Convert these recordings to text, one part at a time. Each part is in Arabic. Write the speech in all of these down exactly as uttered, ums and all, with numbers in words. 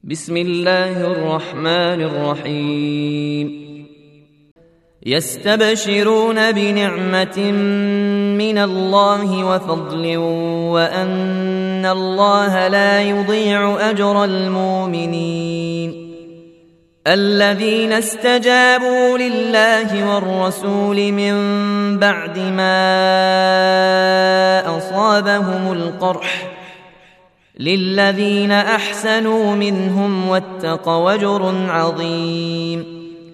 بسم الله الرحمن الرحيم يستبشرون بنعمة من الله وفضل وأن الله لا يضيع أجر المؤمنين الذين استجابوا لله والرسول من بعد ما أصابهم القرح للذين أحسنوا منهم واتقوا أجر عظيم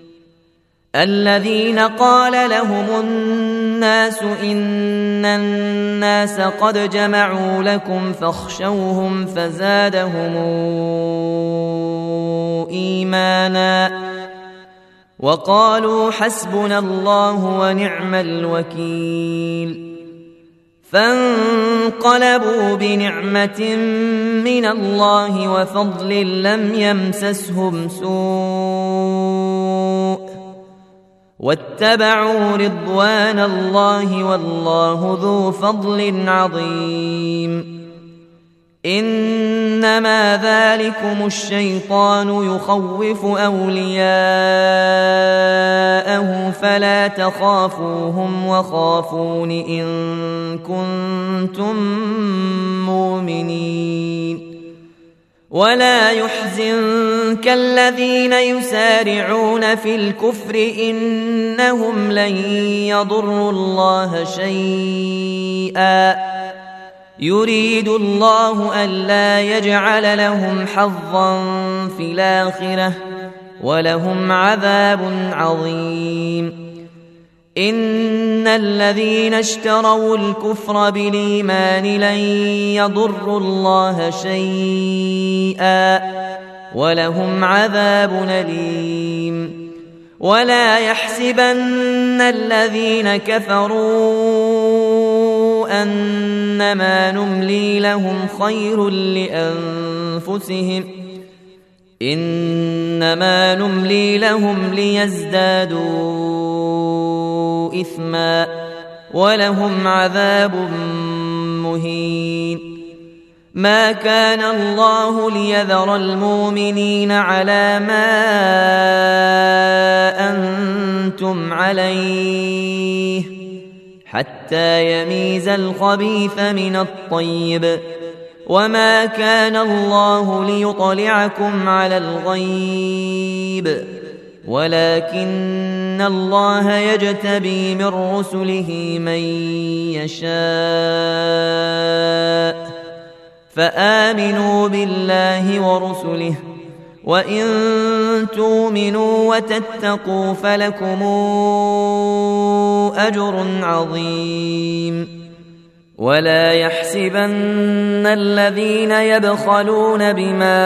الذين قال لهم الناس إن الناس قد جمعوا لكم فاخشوهم فزادهم إيمانا وقالوا حسبنا الله ونعم الوكيل فانقلبوا بنعمة من الله وفضل لم يمسسهم سوء واتبعوا رضوان الله والله ذو فضل عظيم إنما ذلكم الشيطان يخوف أولياءه فلا تخافوهم وخافون إن كنتم مؤمنين ولا يحزنك الذين يسارعون في الكفر إنهم لن يضروا الله شيئا يريد الله ألا يجعل لهم حظا في الآخرة ولهم عذاب عظيم إن الذين اشتروا الكفر بالإيمان لن يضروا الله شيئا ولهم عذاب أليم ولا يحسبن الذين كفروا أنما نملي لهم خير لأنفسهم إنما نملي لهم ليزدادوا إثما ولهم عذاب مهين ما كان الله ليذر المؤمنين على ما أنتم عليه حتى يميز الخبيث من الطيب وما كان الله ليطلعكم على الغيب ولكن الله يجتبي من رسله من يشاء فآمنوا بالله ورسله وإن تؤمنوا وتتقوا فلكم أجر عظيم ولا يحسبن الذين يبخلون بما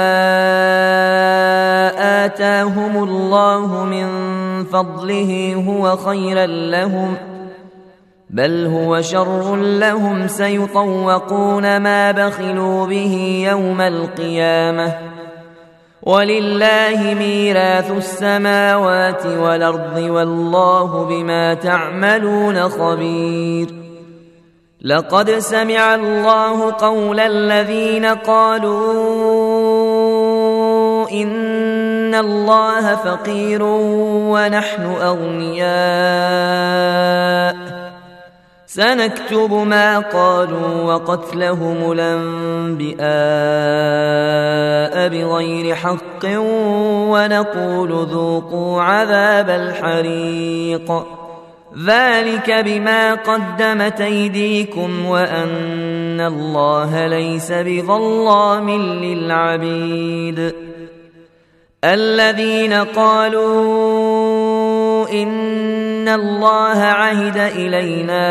آتاهم الله من فضله هو خيرا لهم بل هو شر لهم سيطوقون ما بخلوا به يوم القيامة ولله ميراث السماوات والأرض والله بما تعملون خبير لقد سمع الله قول الذين قالوا إن الله فقير ونحن أغنياء سنكتب ما قالوا وقتلهم الأنبياء بغير حق ونقول ذوقوا عذاب الحريق ذلك بما قدمت أيديكم وأن الله ليس بظلام للعبيد الذين قالوا إن الله عهد إلينا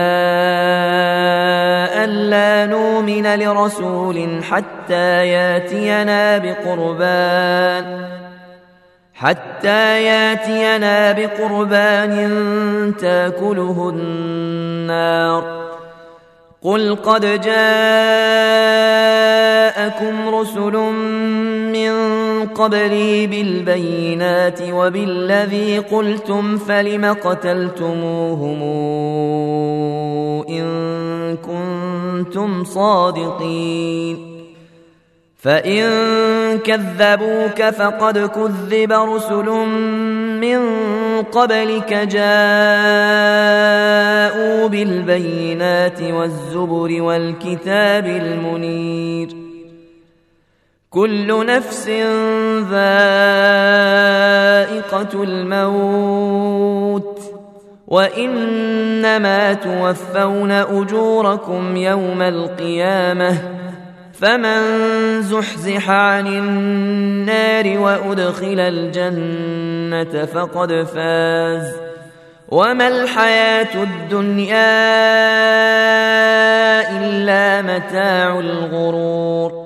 ألا نؤمن لرسول حتى ياتينا بقربان حتى ياتينا بقربان تاكله النار قل قد جاءكم رسل من قبلي بالبينات وبالذي قلتم فلم قتلتموهم إن كنتم صادقين فإن كذبوك فقد كذب رسل من قبلك جاءوا بالبينات والزبر والكتاب المنير كل نفس ذائقة الموت وإنما توفون أجوركم يوم القيامة فمن زحزح عن النار وأدخل الجنة فقد فاز وما الحياة الدنيا إلا متاع الغرور